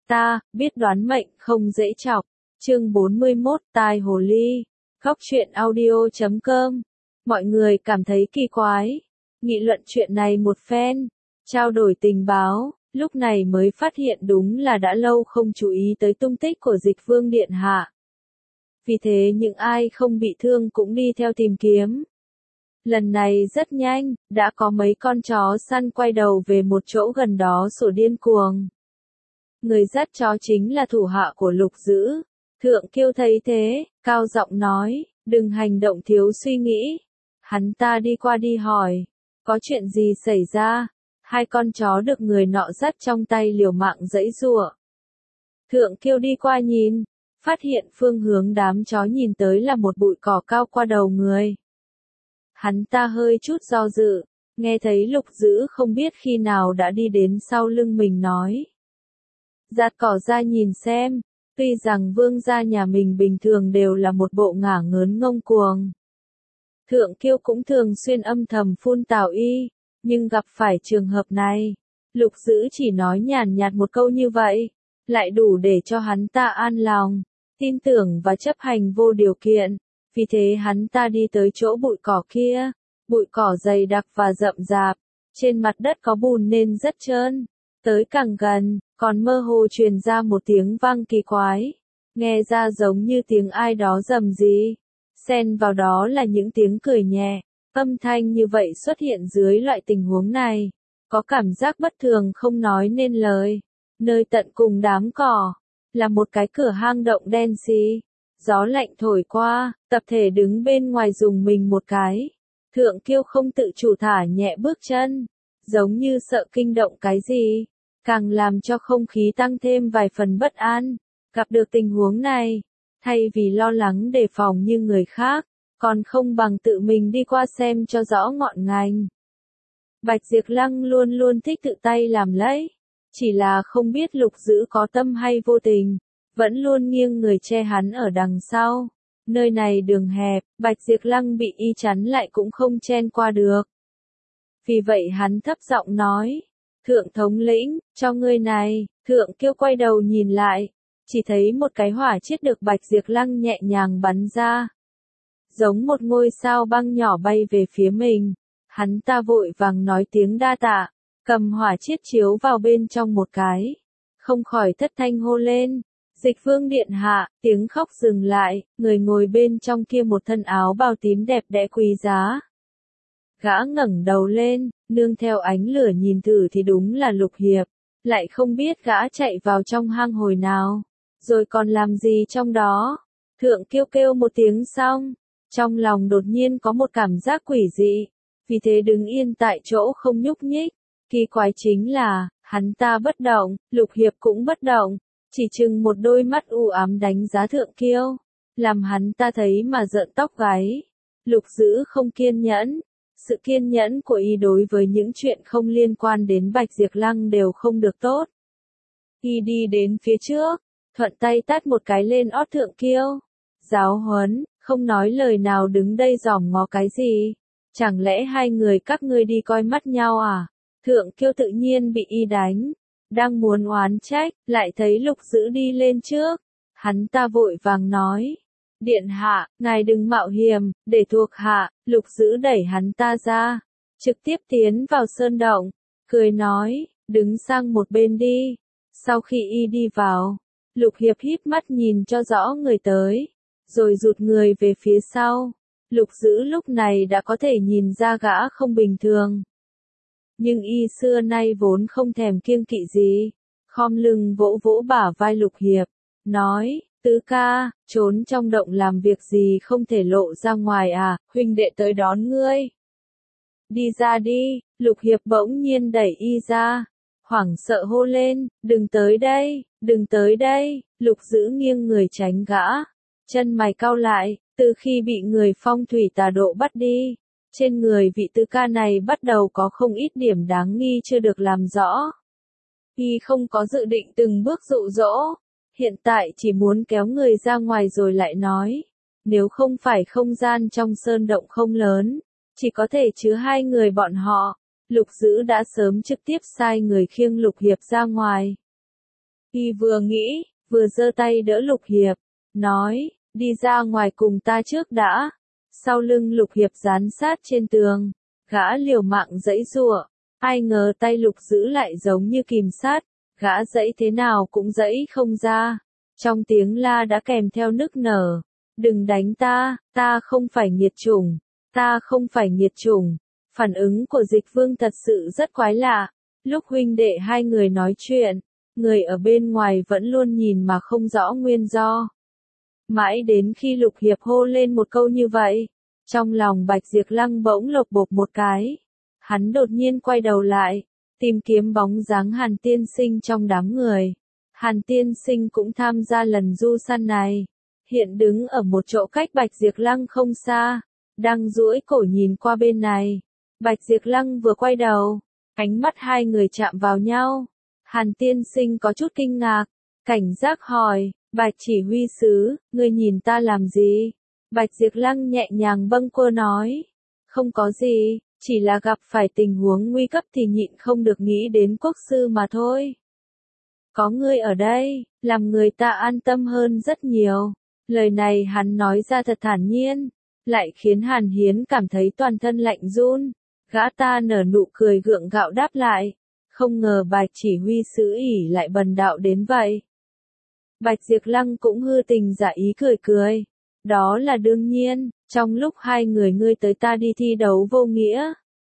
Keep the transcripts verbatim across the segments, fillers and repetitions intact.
ta, biết đoán mệnh không dễ chọc. Chương bốn mươi mốt, tai hồ ly. Góc truyện audio chấm com. Mọi người cảm thấy kỳ quái, nghị luận chuyện này một phen, trao đổi tình báo, lúc này mới phát hiện đúng là đã lâu không chú ý tới tung tích của Dịch Vương điện hạ. Vì thế những ai không bị thương cũng đi theo tìm kiếm. Lần này rất nhanh, đã có mấy con chó săn quay đầu về một chỗ gần đó sủa điên cuồng. Người dắt chó chính là thủ hạ của Lục Dữ. Thượng Kiêu thấy thế, cao giọng nói, đừng hành động thiếu suy nghĩ. Hắn ta đi qua đi hỏi, có chuyện gì xảy ra? Hai con chó được người nọ dắt trong tay liều mạng giãy giụa. Thượng Kiêu đi qua nhìn, phát hiện phương hướng đám chó nhìn tới là một bụi cỏ cao qua đầu người. Hắn ta hơi chút do dự, nghe thấy Lục Dữ không biết khi nào đã đi đến sau lưng mình nói. Giạt cỏ ra nhìn xem, tuy rằng vương gia nhà mình bình thường đều là một bộ ngả ngớn ngông cuồng. Thượng Kiêu cũng thường xuyên âm thầm phun tào y, nhưng gặp phải trường hợp này, Lục Dữ chỉ nói nhàn nhạt một câu như vậy, lại đủ để cho hắn ta an lòng, tin tưởng và chấp hành vô điều kiện. Vì thế hắn ta đi tới chỗ bụi cỏ kia, bụi cỏ dày đặc và rậm rạp, trên mặt đất có bùn nên rất trơn. Tới càng gần, còn mơ hồ truyền ra một tiếng vang kỳ quái, nghe ra giống như tiếng ai đó rầm rì, xen vào đó là những tiếng cười nhẹ. Âm thanh như vậy xuất hiện dưới loại tình huống này, có cảm giác bất thường không nói nên lời. Nơi tận cùng đám cỏ, là một cái cửa hang động đen xì. Gió lạnh thổi qua, tập thể đứng bên ngoài dùng mình một cái. Thượng Kiêu không tự chủ thả nhẹ bước chân, giống như sợ kinh động cái gì, càng làm cho không khí tăng thêm vài phần bất an. Gặp được tình huống này, thay vì lo lắng đề phòng như người khác, còn không bằng tự mình đi qua xem cho rõ ngọn ngành. Bạch Diệp Lăng luôn luôn thích tự tay làm lấy, chỉ là không biết Lục Dữ có tâm hay vô tình, vẫn luôn nghiêng người che hắn ở đằng sau. Nơi này đường hẹp, Bạch Diệp Lăng bị y chắn lại cũng không chen qua được. Vì vậy hắn thấp giọng nói, Thượng thống lĩnh, cho ngươi này. Thượng Kiêu quay đầu nhìn lại, chỉ thấy một cái hỏa chiết được Bạch Diệp Lăng nhẹ nhàng bắn ra. Giống một ngôi sao băng nhỏ bay về phía mình. Hắn ta vội vàng nói tiếng đa tạ, cầm hỏa chiết chiếu vào bên trong một cái. Không khỏi thất thanh hô lên. Dịch Vương điện hạ, tiếng khóc dừng lại, người ngồi bên trong kia một thân áo bào tím đẹp đẽ quý giá. Gã ngẩng đầu lên, nương theo ánh lửa nhìn thử thì đúng là Lục Hiệp, lại không biết gã chạy vào trong hang hồi nào, rồi còn làm gì trong đó. Thượng Kiêu kêu một tiếng xong, trong lòng đột nhiên có một cảm giác quỷ dị, vì thế đứng yên tại chỗ không nhúc nhích. Kỳ quái chính là, hắn ta bất động, Lục Hiệp cũng bất động. Chỉ chừng một đôi mắt u ám đánh giá Thượng Kiêu, làm hắn ta thấy mà rợn tóc gáy. Lục Dữ không kiên nhẫn, sự kiên nhẫn của y đối với những chuyện không liên quan đến Bạch Diệp Lăng đều không được tốt. Y đi đến phía trước, thuận tay tát một cái lên ót Thượng Kiêu. Giáo huấn, không nói lời nào đứng đây giòm ngó cái gì? Chẳng lẽ hai người các ngươi đi coi mắt nhau à? Thượng Kiêu tự nhiên bị y đánh. Đang muốn oán trách, lại thấy Lục Dữ đi lên trước. Hắn ta vội vàng nói. Điện hạ, ngài đừng mạo hiểm, để thuộc hạ. Lục Dữ đẩy hắn ta ra, trực tiếp tiến vào sơn động, cười nói, đứng sang một bên đi. Sau khi y đi vào, Lục Hiệp híp mắt nhìn cho rõ người tới, rồi rụt người về phía sau. Lục Dữ lúc này đã có thể nhìn ra gã không bình thường. Nhưng y xưa nay vốn không thèm kiêng kỵ gì, khom lưng vỗ vỗ bả vai Lục Hiệp, nói, Tứ ca, trốn trong động làm việc gì không thể lộ ra ngoài à, huynh đệ tới đón ngươi. Đi ra đi. Lục Hiệp bỗng nhiên đẩy y ra, hoảng sợ hô lên, đừng tới đây, đừng tới đây. Lục Dữ nghiêng người tránh gã, chân mày cau lại, từ khi bị người phong thủy tà độ bắt đi. Trên người vị tứ ca này bắt đầu có không ít điểm đáng nghi chưa được làm rõ. Y không có dự định từng bước dụ dỗ, hiện tại chỉ muốn kéo người ra ngoài rồi lại nói. Nếu không phải không gian trong sơn động không lớn, chỉ có thể chứa hai người bọn họ, Lục Dữ đã sớm trực tiếp sai người khiêng Lục Hiệp ra ngoài. Y vừa nghĩ, vừa giơ tay đỡ Lục Hiệp, nói, đi ra ngoài cùng ta trước đã. Sau lưng Lục Hiệp dán sát trên tường, gã liều mạng giãy giụa, ai ngờ tay Lục Dữ lại giống như kìm sát, gã giãy thế nào cũng giãy không ra. Trong tiếng la đã kèm theo nức nở, đừng đánh ta, ta không phải nghiệt chủng, ta không phải nghiệt chủng. Phản ứng của Dịch Vương thật sự rất quái lạ, lúc huynh đệ hai người nói chuyện, người ở bên ngoài vẫn luôn nhìn mà không rõ nguyên do. Mãi đến khi Lục Hiệp hô lên một câu như vậy, trong lòng Bạch Diệp Lăng bỗng lộc bộp một cái. Hắn đột nhiên quay đầu lại, tìm kiếm bóng dáng Hàn Tiên Sinh trong đám người. Hàn Tiên Sinh cũng tham gia lần du săn này, hiện đứng ở một chỗ cách Bạch Diệp Lăng không xa, đang duỗi cổ nhìn qua bên này. Bạch Diệp Lăng vừa quay đầu, ánh mắt hai người chạm vào nhau. Hàn Tiên Sinh có chút kinh ngạc, cảnh giác hỏi, Bạch chỉ huy sứ, ngươi nhìn ta làm gì? Bạch Diệp Lăng nhẹ nhàng bâng quơ nói, không có gì, chỉ là gặp phải tình huống nguy cấp thì nhịn không được nghĩ đến quốc sư mà thôi. Có ngươi ở đây, làm người ta an tâm hơn rất nhiều. Lời này hắn nói ra thật thản nhiên, lại khiến Hàn Hiến cảm thấy toàn thân lạnh run. Gã ta nở nụ cười gượng gạo đáp lại, không ngờ Bạch chỉ huy sứ ỷ lại bần đạo đến vậy. Bạch Diệp Lăng cũng hư tình giả ý cười cười, đó là đương nhiên, trong lúc hai người ngươi tới ta đi thi đấu vô nghĩa.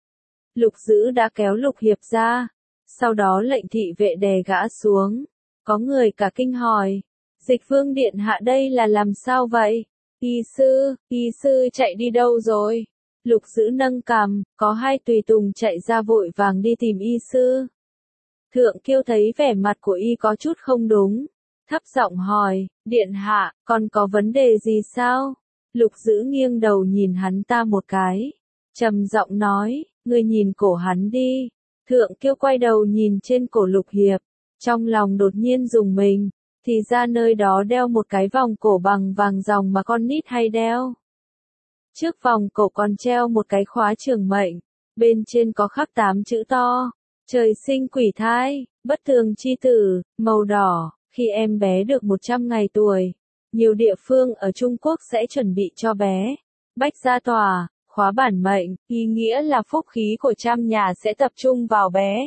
Lục Dữ đã kéo Lục Hiệp ra, sau đó lệnh thị vệ đè gã xuống. Có người cả kinh hỏi, Dịch Vương điện hạ đây là làm sao vậy? Y sư, y sư chạy đi đâu rồi? Lục Dữ nâng cằm, có hai tùy tùng chạy ra vội vàng đi tìm y sư. Thượng Kiêu thấy vẻ mặt của y có chút không đúng, thấp giọng hỏi, điện hạ, còn có vấn đề gì sao? Lục Dữ nghiêng đầu nhìn hắn ta một cái, trầm giọng nói, ngươi nhìn cổ hắn đi. Thượng Kiêu quay đầu nhìn trên cổ Lục Hiệp, trong lòng đột nhiên rùng mình, thì ra nơi đó đeo một cái vòng cổ bằng vàng ròng mà con nít hay đeo. Trước vòng cổ còn treo một cái khóa trường mệnh, bên trên có khắc tám chữ to, trời sinh quỷ thai, bất thường chi tử, màu đỏ. Khi em bé được một trăm ngày tuổi, nhiều địa phương ở Trung Quốc sẽ chuẩn bị cho bé bách gia tòa, khóa bản mệnh, ý nghĩa là phúc khí của trăm nhà sẽ tập trung vào bé.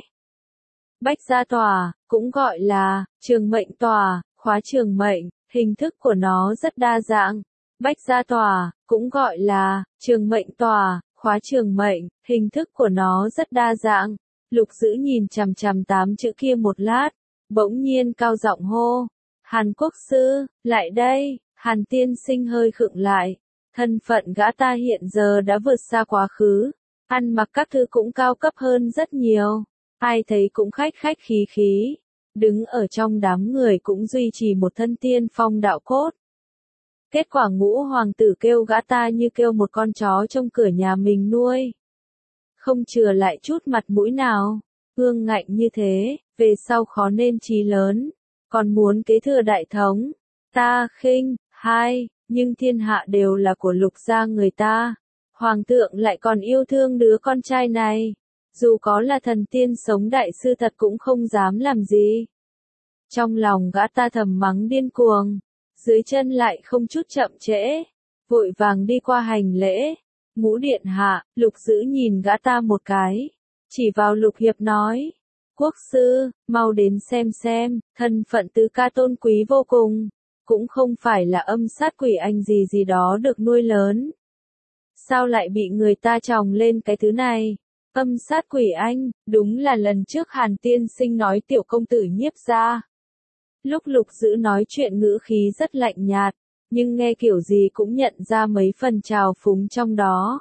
Bách gia tòa, cũng gọi là trường mệnh tòa, khóa trường mệnh, hình thức của nó rất đa dạng. Bách gia tòa, cũng gọi là trường mệnh tòa, khóa trường mệnh, hình thức của nó rất đa dạng. Lục Dữ nhìn chằm chằm tám chữ kia một lát, bỗng nhiên cao giọng hô, Hàn quốc sư, lại đây. Hàn Tiên Sinh hơi khựng lại, thân phận gã ta hiện giờ đã vượt xa quá khứ, ăn mặc các thứ cũng cao cấp hơn rất nhiều, ai thấy cũng khách khách khí khí, đứng ở trong đám người cũng duy trì một thân tiên phong đạo cốt. Kết quả Ngũ hoàng tử kêu gã ta như kêu một con chó trong cửa nhà mình nuôi, không chừa lại chút mặt mũi nào. Ương ngạnh như thế, về sau khó nên chí lớn, còn muốn kế thừa đại thống, ta khinh. Hai, nhưng thiên hạ đều là của Lục gia người ta, hoàng thượng lại còn yêu thương đứa con trai này, dù có là thần tiên sống đại sư thật cũng không dám làm gì. Trong lòng gã ta thầm mắng điên cuồng, dưới chân lại không chút chậm trễ, vội vàng đi qua hành lễ. Ngũ điện hạ. Lục Dữ nhìn gã ta một cái, chỉ vào Lục Hiệp nói, quốc sư, mau đến xem xem, thân phận tứ ca tôn quý vô cùng, cũng không phải là âm sát quỷ anh gì gì đó được nuôi lớn. Sao lại bị người ta tròng lên cái thứ này? Âm sát quỷ anh, đúng là lần trước Hàn Tiên Sinh nói tiểu công tử Nhiếp gia. Lúc Lục Dữ nói chuyện ngữ khí rất lạnh nhạt, nhưng nghe kiểu gì cũng nhận ra mấy phần trào phúng trong đó.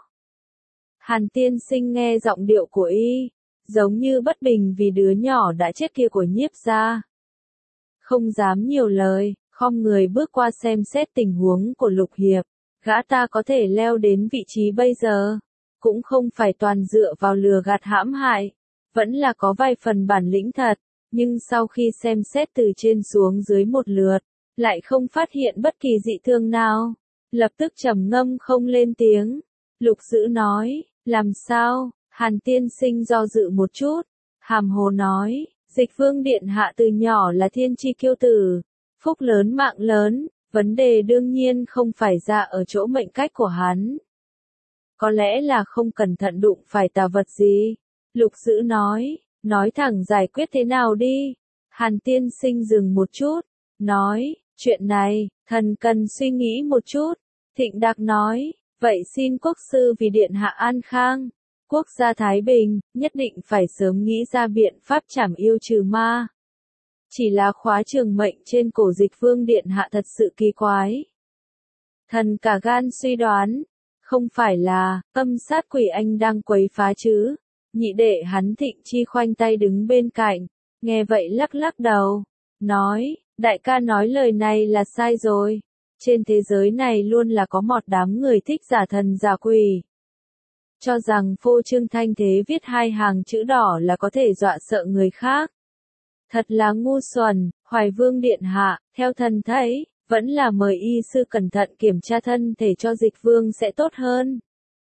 Hàn Tiên Sinh nghe giọng điệu của y, giống như bất bình vì đứa nhỏ đã chết kia của Nhiếp gia. Không dám nhiều lời, khom người bước qua xem xét tình huống của Lục Hiệp. Gã ta có thể leo đến vị trí bây giờ, cũng không phải toàn dựa vào lừa gạt hãm hại, vẫn là có vài phần bản lĩnh thật, nhưng sau khi xem xét từ trên xuống dưới một lượt, lại không phát hiện bất kỳ dị thương nào, lập tức trầm ngâm không lên tiếng. Lục Dữ nói, làm sao? Hàn Tiên Sinh do dự một chút, hàm hồ nói, Dịch vương điện hạ từ nhỏ là thiên chi kiêu tử, phúc lớn mạng lớn, vấn đề đương nhiên không phải ra ở chỗ mệnh cách của hắn. Có lẽ là không cẩn thận đụng phải tà vật gì. Lục Dữ nói, nói thẳng giải quyết thế nào đi. Hàn tiên sinh dừng một chút, nói, chuyện này, thần cần suy nghĩ một chút. Thịnh Đạc nói, vậy xin quốc sư vì điện hạ an khang, quốc gia Thái Bình, nhất định phải sớm nghĩ ra biện pháp trảm yêu trừ ma. Chỉ là khóa trường mệnh trên cổ Dịch vương điện hạ thật sự kỳ quái. Thần cả gan suy đoán, không phải là âm sát quỷ anh đang quấy phá chứ. Nhị đệ hắn Thịnh Chi khoanh tay đứng bên cạnh, nghe vậy lắc lắc đầu, nói, đại ca nói lời này là sai rồi. Trên thế giới này luôn là có một đám người thích giả thần giả quỷ. Cho rằng phô trương thanh thế viết hai hàng chữ đỏ là có thể dọa sợ người khác. Thật là ngu xuẩn. Hoài Vương điện hạ, theo thần thấy, vẫn là mời y sư cẩn thận kiểm tra thân thể cho Dịch vương sẽ tốt hơn.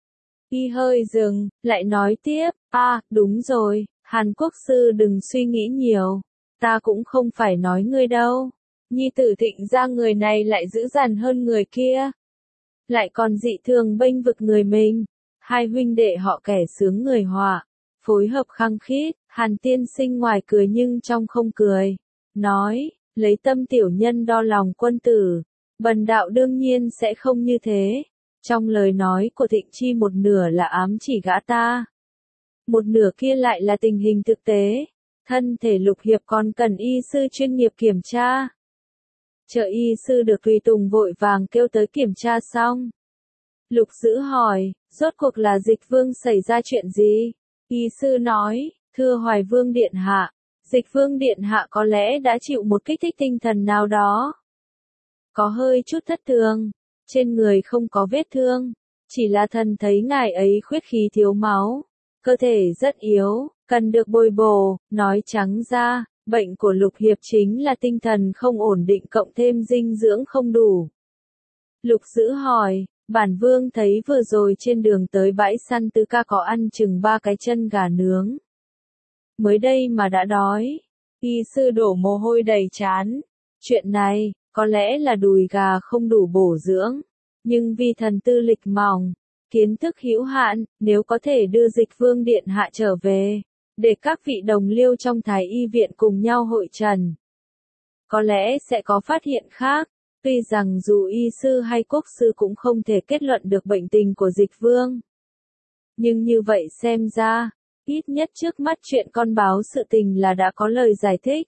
Y hơi dừng, lại nói tiếp, à, đúng rồi, Hàn quốc sư đừng suy nghĩ nhiều, ta cũng không phải nói ngươi đâu. Nhi tử Thịnh ra người này lại dữ dằn hơn người kia, lại còn dị thường bênh vực người mình. Hai huynh đệ họ kẻ sướng người họa, phối hợp khăng khít. Hàn tiên sinh ngoài cười nhưng trong không cười, nói, lấy tâm tiểu nhân đo lòng quân tử, bần đạo đương nhiên sẽ không như thế. Trong lời nói của Thịnh Chi một nửa là ám chỉ gã ta, một nửa kia lại là tình hình thực tế. Thân thể Lục hiệp còn cần y sư chuyên nghiệp kiểm tra. Chờ y sư được tùy tùng vội vàng kêu tới kiểm tra xong. Lục Dữ hỏi, rốt cuộc là Dịch vương xảy ra chuyện gì? Y sư nói, thưa Hoài Vương điện hạ, Dịch vương điện hạ có lẽ đã chịu một kích thích tinh thần nào đó. Có hơi chút thất thường, trên người không có vết thương, chỉ là thần thấy ngài ấy khuyết khí thiếu máu, cơ thể rất yếu, cần được bồi bổ. Nói trắng ra, bệnh của Lục hiệp chính là tinh thần không ổn định cộng thêm dinh dưỡng không đủ. Lục Dữ hỏi, bản vương thấy vừa rồi trên đường tới bãi săn Tứ ca có ăn chừng ba cái chân gà nướng. Mới đây mà đã đói. Y sư đổ mồ hôi đầy trán. Chuyện này, có lẽ là đùi gà không đủ bổ dưỡng. Nhưng vì thần tư lịch mỏng, kiến thức hữu hạn, nếu có thể đưa Dịch vương điện hạ trở về, để các vị đồng liêu trong Thái y viện cùng nhau hội trần, có lẽ sẽ có phát hiện khác. Tuy rằng dù y sư hay quốc sư cũng không thể kết luận được bệnh tình của Dịch vương. Nhưng như vậy xem ra, ít nhất trước mắt chuyện con báo sự tình là đã có lời giải thích.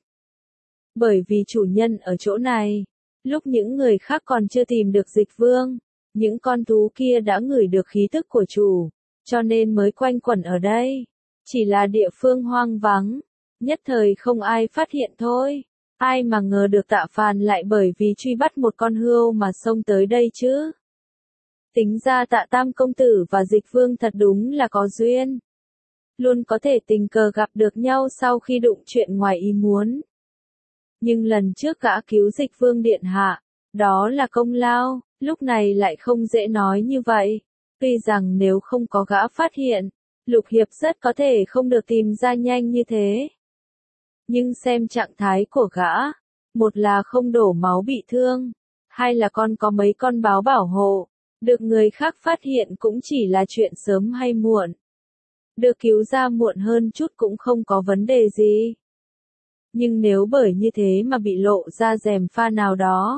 Bởi vì chủ nhân ở chỗ này, lúc những người khác còn chưa tìm được Dịch vương, những con thú kia đã ngửi được khí tức của chủ, cho nên mới quanh quẩn ở đây. Chỉ là địa phương hoang vắng, nhất thời không ai phát hiện thôi. Ai mà ngờ được Tạ Phàn lại bởi vì truy bắt một con hươu mà xông tới đây chứ. Tính ra Tạ Tam công tử và Dịch vương thật đúng là có duyên. Luôn có thể tình cờ gặp được nhau sau khi đụng chuyện ngoài ý muốn. Nhưng lần trước gã cứu Dịch vương điện hạ, đó là công lao, lúc này lại không dễ nói như vậy. Tuy rằng nếu không có gã phát hiện, Lục hiệp rất có thể không được tìm ra nhanh như thế. Nhưng xem trạng thái của gã, một là không đổ máu bị thương, hai là con có mấy con báo bảo hộ, được người khác phát hiện cũng chỉ là chuyện sớm hay muộn. Được cứu ra muộn hơn chút cũng không có vấn đề gì. Nhưng nếu bởi như thế mà bị lộ ra rèm pha nào đó,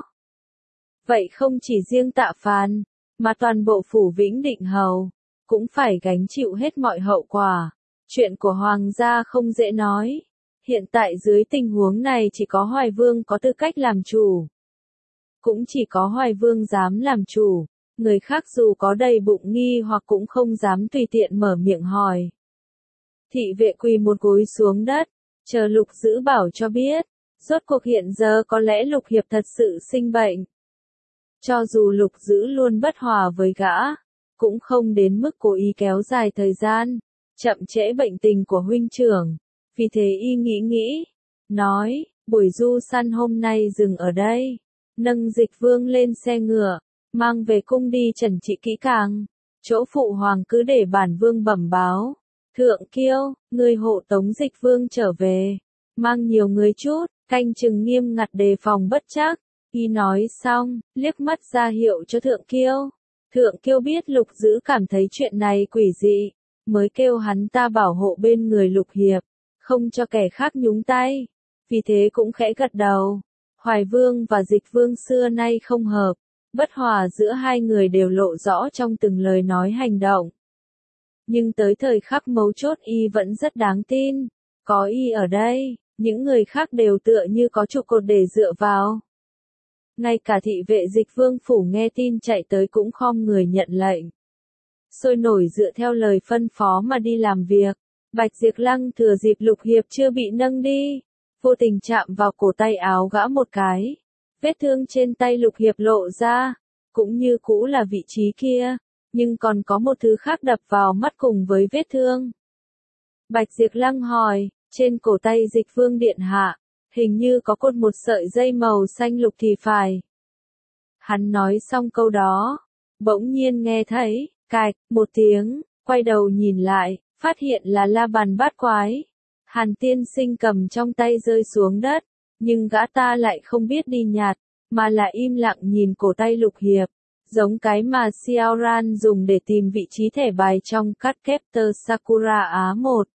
vậy không chỉ riêng Tạ Phàn, mà toàn bộ phủ Vĩnh Định Hầu, cũng phải gánh chịu hết mọi hậu quả. Chuyện của Hoàng gia không dễ nói. Hiện tại dưới tình huống này chỉ có Hoài Vương có tư cách làm chủ. Cũng chỉ có Hoài Vương dám làm chủ, người khác dù có đầy bụng nghi hoặc cũng không dám tùy tiện mở miệng hỏi. Thị vệ quỳ một gối xuống đất, chờ Lục Dữ bảo cho biết, rốt cuộc hiện giờ có lẽ Lục hiệp thật sự sinh bệnh. Cho dù Lục Dữ luôn bất hòa với gã, cũng không đến mức cố ý kéo dài thời gian, chậm trễ bệnh tình của huynh trưởng. Vì thế y nghĩ nghĩ, nói, buổi du săn hôm nay dừng ở đây, nâng Dịch vương lên xe ngựa, mang về cung đi trần trị kỹ càng, chỗ phụ hoàng cứ để bản vương bẩm báo. Thượng Kiêu, người hộ tống Dịch vương trở về, mang nhiều người chút, canh chừng nghiêm ngặt đề phòng bất trắc. Y nói xong, liếc mắt ra hiệu cho Thượng Kiêu. Thượng Kiêu biết Lục Dữ cảm thấy chuyện này quỷ dị, mới kêu hắn ta bảo hộ bên người Lục Hiệp, không cho kẻ khác nhúng tay. Vì thế cũng khẽ gật đầu. Hoài Vương và Dịch Vương xưa nay không hợp, bất hòa giữa hai người đều lộ rõ trong từng lời nói hành động. Nhưng tới thời khắc mấu chốt y vẫn rất đáng tin. Có y ở đây, những người khác đều tựa như có trụ cột để dựa vào. Ngay cả thị vệ Dịch Vương phủ nghe tin chạy tới cũng khom người nhận lệnh. Sôi nổi dựa theo lời phân phó mà đi làm việc. Bạch Diệp Lăng thừa dịp Lục Hiệp chưa bị nâng đi, vô tình chạm vào cổ tay áo gã một cái. Vết thương trên tay Lục Hiệp lộ ra, cũng như cũ là vị trí kia, nhưng còn có một thứ khác đập vào mắt cùng với vết thương. Bạch Diệp Lăng hỏi, trên cổ tay Dịch Vương điện hạ, hình như có cột một sợi dây màu xanh lục thì phải. Hắn nói xong câu đó, bỗng nhiên nghe thấy, cạch, một tiếng, quay đầu nhìn lại, phát hiện là la bàn bát quái. Hàn Tiên Sinh cầm trong tay rơi xuống đất, nhưng gã ta lại không biết đi nhặt, mà là im lặng nhìn cổ tay Lục Hiệp, giống cái mà Xiao Ran dùng để tìm vị trí thẻ bài trong Cardcaptor Sakura Á một.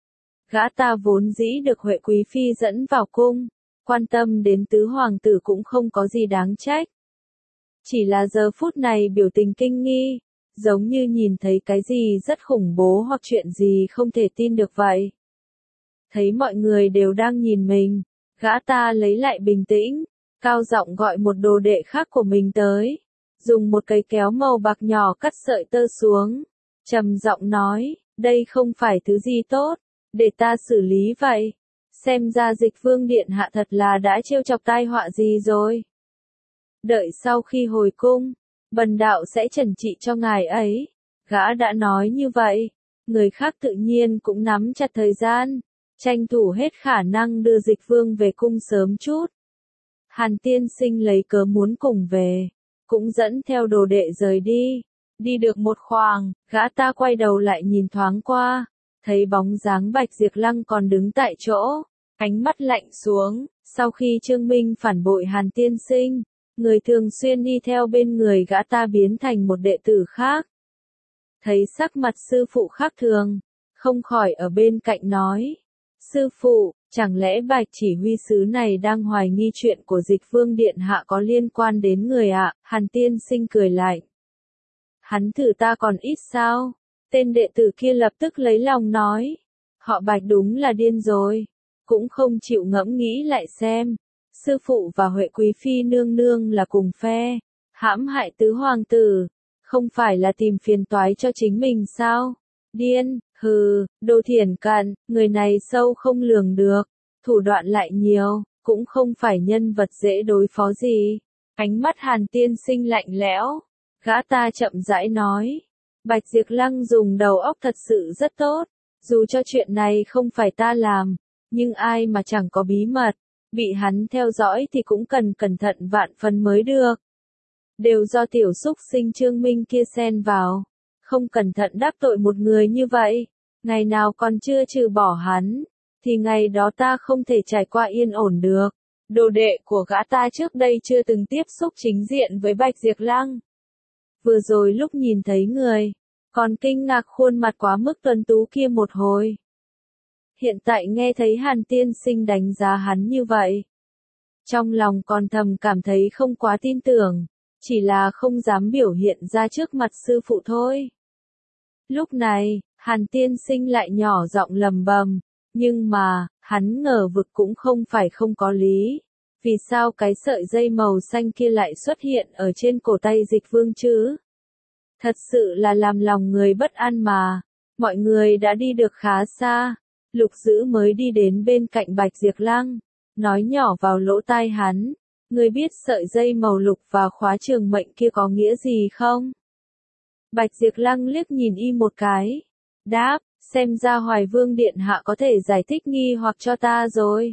Gã ta vốn dĩ được Huệ Quý Phi dẫn vào cung, quan tâm đến tứ hoàng tử cũng không có gì đáng trách. Chỉ là giờ phút này biểu tình kinh nghi, giống như nhìn thấy cái gì rất khủng bố hoặc chuyện gì không thể tin được vậy. Thấy mọi người đều đang nhìn mình, gã ta lấy lại bình tĩnh, cao giọng gọi một đồ đệ khác của mình tới, dùng một cây kéo màu bạc nhỏ cắt sợi tơ xuống, trầm giọng nói, đây không phải thứ gì tốt, để ta xử lý vậy. Xem ra Dịch Vương điện hạ thật là đã trêu chọc tai họa gì rồi. Đợi sau khi hồi cung, bần đạo sẽ trần trị cho ngài ấy. Gã đã nói như vậy, người khác tự nhiên cũng nắm chặt thời gian, tranh thủ hết khả năng đưa Dịch Vương về cung sớm chút. Hàn Tiên Sinh lấy cớ muốn cùng về, cũng dẫn theo đồ đệ rời đi. Đi được một khoảng, gã ta quay đầu lại nhìn thoáng qua, thấy bóng dáng Bạch Diệp Lăng còn đứng tại chỗ, ánh mắt lạnh xuống. Sau khi Trương Minh phản bội Hàn Tiên Sinh, người thường xuyên đi theo bên người gã ta biến thành một đệ tử khác. Thấy sắc mặt sư phụ khác thường, không khỏi ở bên cạnh nói, sư phụ, chẳng lẽ Bạch chỉ huy sứ này đang hoài nghi chuyện của Dịch Vương điện hạ có liên quan đến người ạ? À? Hàn Tiên Sinh cười lạnh. Hắn thử ta còn ít sao? Tên đệ tử kia lập tức lấy lòng nói, họ Bạch đúng là điên rồi, cũng không chịu ngẫm nghĩ lại xem. Sư phụ và Huệ Quý Phi nương nương là cùng phe, hãm hại tứ hoàng tử, không phải là tìm phiền toái cho chính mình sao? Điên, hừ, đồ thiển cận, người này sâu không lường được, thủ đoạn lại nhiều, cũng không phải nhân vật dễ đối phó gì. Ánh mắt Hàn Tiên Sinh lạnh lẽo, gã ta chậm rãi nói, Bạch Diệp Lăng dùng đầu óc thật sự rất tốt, dù cho chuyện này không phải ta làm, nhưng ai mà chẳng có bí mật, bị hắn theo dõi thì cũng cần cẩn thận vạn phần mới được. Đều do tiểu xúc sinh Trương Minh kia xen vào, không cẩn thận đắc tội một người như vậy, ngày nào còn chưa trừ bỏ hắn, thì ngày đó ta không thể trải qua yên ổn được. Đồ đệ của gã ta trước đây chưa từng tiếp xúc chính diện với Bạch Diệp Lăng. Vừa rồi lúc nhìn thấy người, còn kinh ngạc khuôn mặt quá mức tuấn tú kia một hồi. Hiện tại nghe thấy Hàn Tiên Sinh đánh giá hắn như vậy, trong lòng còn thầm cảm thấy không quá tin tưởng, chỉ là không dám biểu hiện ra trước mặt sư phụ thôi. Lúc này, Hàn Tiên Sinh lại nhỏ giọng lầm bầm, nhưng mà, hắn ngờ vực cũng không phải không có lý. Vì sao cái sợi dây màu xanh kia lại xuất hiện ở trên cổ tay Dịch Vương chứ? Thật sự là làm lòng người bất an mà. Mọi người đã đi được khá xa, Lục Dữ mới đi đến bên cạnh Bạch Diệp Lăng, nói nhỏ vào lỗ tai hắn, ngươi biết sợi dây màu lục và khóa trường mệnh kia có nghĩa gì không? Bạch Diệp Lăng liếc nhìn y một cái, đáp, xem ra Hoài Vương điện hạ có thể giải thích nghi hoặc cho ta rồi.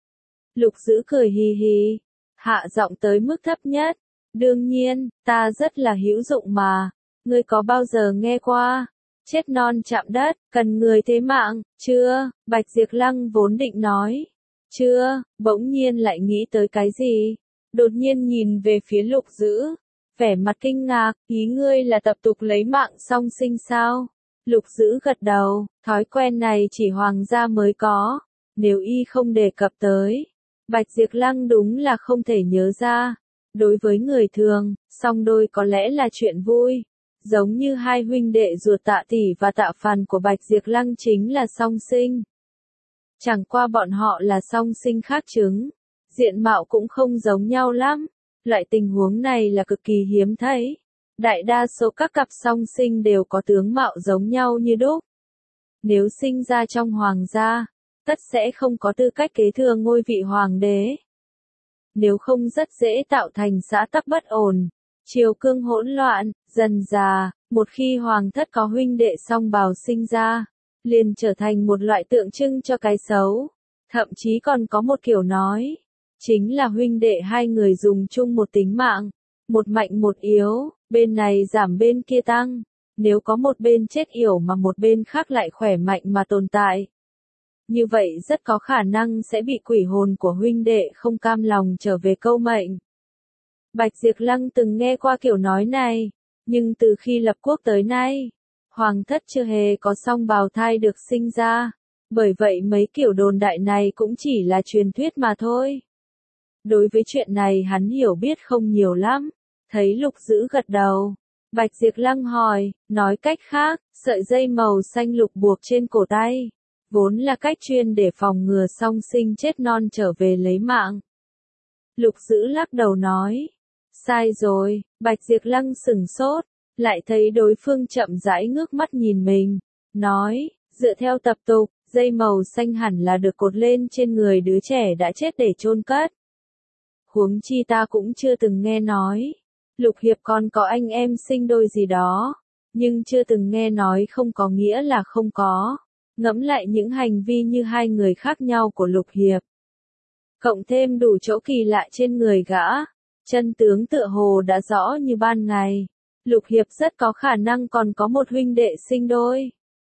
Lục Dữ cười hì hì, hạ giọng tới mức thấp nhất, đương nhiên, ta rất là hữu dụng mà, ngươi có bao giờ nghe qua, chết non chạm đất, cần người thế mạng, chưa? Bạch Diệp Lăng vốn định nói, Chưa, bỗng nhiên lại nghĩ tới cái gì. Đột nhiên nhìn về phía Lục Dữ, vẻ mặt kinh ngạc, ý ngươi là tập tục lấy mạng song sinh sao? Lục Dữ gật đầu, thói quen này chỉ hoàng gia mới có, nếu y không đề cập tới. Bạch Diệp Lăng đúng là không thể nhớ ra. Đối với người thường, song đôi có lẽ là chuyện vui. Giống như hai huynh đệ ruột Tạ Tỷ và Tạ Phàn của Bạch Diệp Lăng chính là song sinh. Chẳng qua bọn họ là song sinh khác trứng. Diện mạo cũng không giống nhau lắm. Loại tình huống này là cực kỳ hiếm thấy. Đại đa số các cặp song sinh đều có tướng mạo giống nhau như đúc. Nếu sinh ra trong hoàng gia, tất sẽ không có tư cách kế thừa ngôi vị hoàng đế. Nếu không rất dễ tạo thành xã tắc bất ổn, triều cương hỗn loạn, dần già, một khi hoàng thất có huynh đệ song bào sinh ra, liền trở thành một loại tượng trưng cho cái xấu. Thậm chí còn có một kiểu nói, chính là huynh đệ hai người dùng chung một tính mạng, một mạnh một yếu, bên này giảm bên kia tăng. Nếu có một bên chết yểu mà một bên khác lại khỏe mạnh mà tồn tại, như vậy rất có khả năng sẽ bị quỷ hồn của huynh đệ không cam lòng trở về câu mệnh. Bạch Diệp Lăng từng nghe qua kiểu nói này, nhưng từ khi lập quốc tới nay, hoàng thất chưa hề có song bào thai được sinh ra, bởi vậy mấy kiểu đồn đại này cũng chỉ là truyền thuyết mà thôi. Đối với chuyện này hắn hiểu biết không nhiều lắm, thấy Lục Dữ gật đầu. Bạch Diệp Lăng hỏi, nói cách khác, sợi dây màu xanh lục buộc trên cổ tay, vốn là cách chuyên để phòng ngừa song sinh chết non trở về lấy mạng. Lục Dữ lắc đầu nói, sai rồi. Bạch Diệp Lăng sửng sốt, lại thấy đối phương chậm rãi ngước mắt nhìn mình, nói, dựa theo tập tục, dây màu xanh hẳn là được cột lên trên người đứa trẻ đã chết để chôn cất. Huống chi ta cũng chưa từng nghe nói. Lục Hiệp còn có anh em sinh đôi gì đó, nhưng chưa từng nghe nói không có nghĩa là không có. Ngẫm lại những hành vi như hai người khác nhau của Lục Hiệp, cộng thêm đủ chỗ kỳ lạ trên người gã, chân tướng tựa hồ đã rõ như ban ngày. Lục Hiệp rất có khả năng còn có một huynh đệ sinh đôi,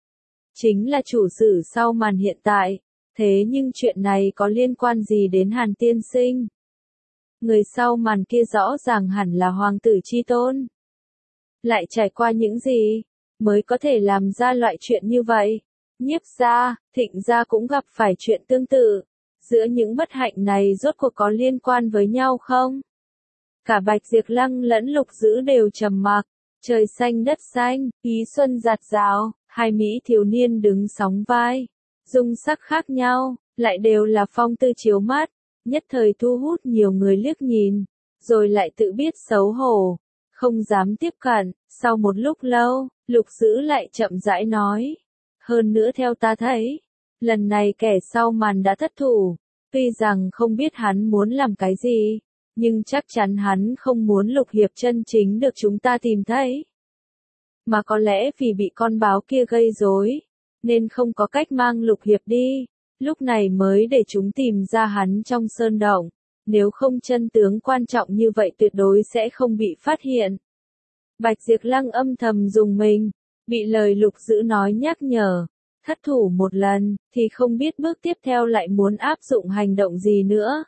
chính là chủ sử sau màn hiện tại. Thế nhưng chuyện này có liên quan gì đến Hàn tiên sinh? Người sau màn kia rõ ràng hẳn là hoàng tử chi tôn. Lại trải qua những gì, mới có thể làm ra loại chuyện như vậy? Nhiếp gia, Thịnh gia cũng gặp phải chuyện tương tự. Giữa những bất hạnh này rốt cuộc có liên quan với nhau không? Cả Bạch Diệp Lăng lẫn Lục Dữ đều trầm mặc. Trời xanh đất xanh, ý xuân rạt rào, hai mỹ thiếu niên đứng sóng vai, dung sắc khác nhau, lại đều là phong tư chiếu mắt, nhất thời thu hút nhiều người liếc nhìn, rồi lại tự biết xấu hổ, không dám tiếp cận. Sau một lúc lâu, Lục Dữ lại chậm rãi nói, hơn nữa theo ta thấy, lần này kẻ sau màn đã thất thủ, tuy rằng không biết hắn muốn làm cái gì, nhưng chắc chắn hắn không muốn Lục Hiệp chân chính được chúng ta tìm thấy. Mà có lẽ vì bị con báo kia gây rối, nên không có cách mang Lục Hiệp đi, lúc này mới để chúng tìm ra hắn trong sơn động, nếu không chân tướng quan trọng như vậy tuyệt đối sẽ không bị phát hiện. Bạch Diệp Lăng âm thầm dùng mình, bị lời Lục Dữ nói nhắc nhở, thất thủ một lần, thì không biết bước tiếp theo lại muốn áp dụng hành động gì nữa.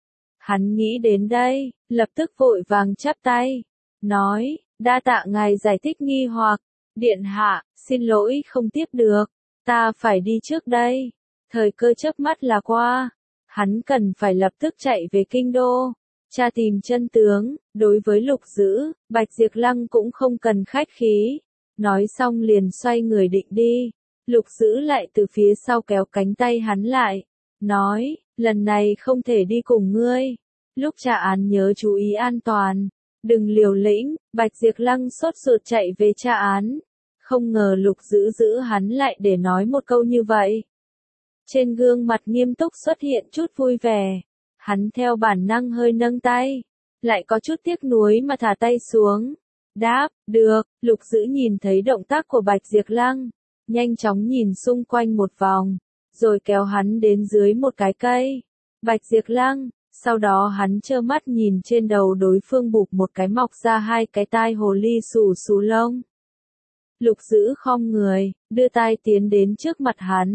Hắn nghĩ đến đây, lập tức vội vàng chắp tay, nói, đa tạ ngài giải thích nghi hoặc, điện hạ, xin lỗi không tiếp được, ta phải đi trước đây. Thời cơ chớp mắt là qua, hắn cần phải lập tức chạy về kinh đô, tra tìm chân tướng. Đối với Lục Dữ, Bạch Diệp Lăng cũng không cần khách khí, nói xong liền xoay người định đi. Lục Dữ lại từ phía sau kéo cánh tay hắn lại, nói, lần này không thể đi cùng ngươi, lúc tra án nhớ chú ý an toàn, đừng liều lĩnh. Bạch Diệp Lăng sốt ruột chạy về tra án, không ngờ Lục Dữ giữ hắn lại để nói một câu như vậy. Trên gương mặt nghiêm túc xuất hiện chút vui vẻ, hắn theo bản năng hơi nâng tay, lại có chút tiếc nuối mà thả tay xuống. Đáp, được. Lục Dữ nhìn thấy động tác của Bạch Diệp Lăng, nhanh chóng nhìn xung quanh một vòng, rồi kéo hắn đến dưới một cái cây. Bạch Diệp Lăng, sau đó hắn trơ mắt nhìn trên đầu đối phương bụp một cái mọc ra hai cái tai hồ ly xù xù lông. Lục Dữ khom người, đưa tai tiến đến trước mặt hắn,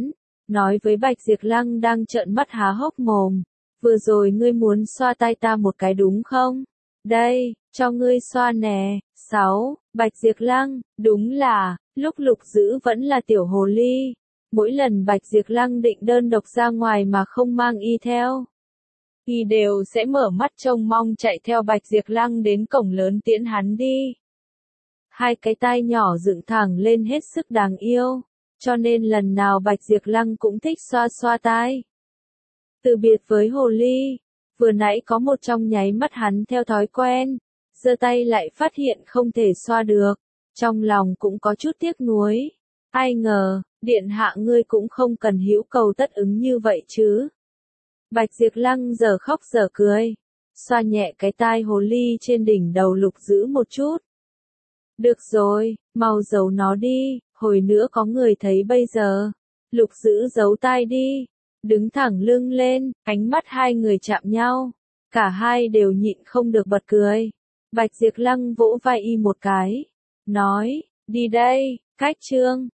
nói với Bạch Diệp Lăng đang trợn mắt há hốc mồm. Vừa rồi ngươi muốn xoa tay ta một cái đúng không? Đây, cho ngươi xoa nè. Sáu. Bạch Diệp Lăng, đúng là, lúc Lục Dữ vẫn là tiểu hồ ly. Mỗi lần Bạch Diệp Lăng định đơn độc ra ngoài mà không mang y theo, y đều sẽ mở mắt trông mong chạy theo Bạch Diệp Lăng đến cổng lớn tiễn hắn đi. Hai cái tai nhỏ dựng thẳng lên hết sức đáng yêu, cho nên lần nào Bạch Diệp Lăng cũng thích xoa xoa tai. Từ biệt với hồ ly, vừa nãy có một trong nháy mắt hắn theo thói quen, giơ tay lại phát hiện không thể xoa được, trong lòng cũng có chút tiếc nuối. Ai ngờ, điện hạ ngươi cũng không cần hữu cầu tất ứng như vậy chứ. Bạch Diệp Lăng giờ khóc giờ cười, xoa nhẹ cái tai hồ ly trên đỉnh đầu Lục Dữ một chút. Được rồi, mau giấu nó đi, hồi nữa có người thấy bây giờ. Lục Dữ giấu tai đi, đứng thẳng lưng lên, ánh mắt hai người chạm nhau. Cả hai đều nhịn không được bật cười. Bạch Diệp Lăng vỗ vai y một cái, nói, đi đây, cách chương.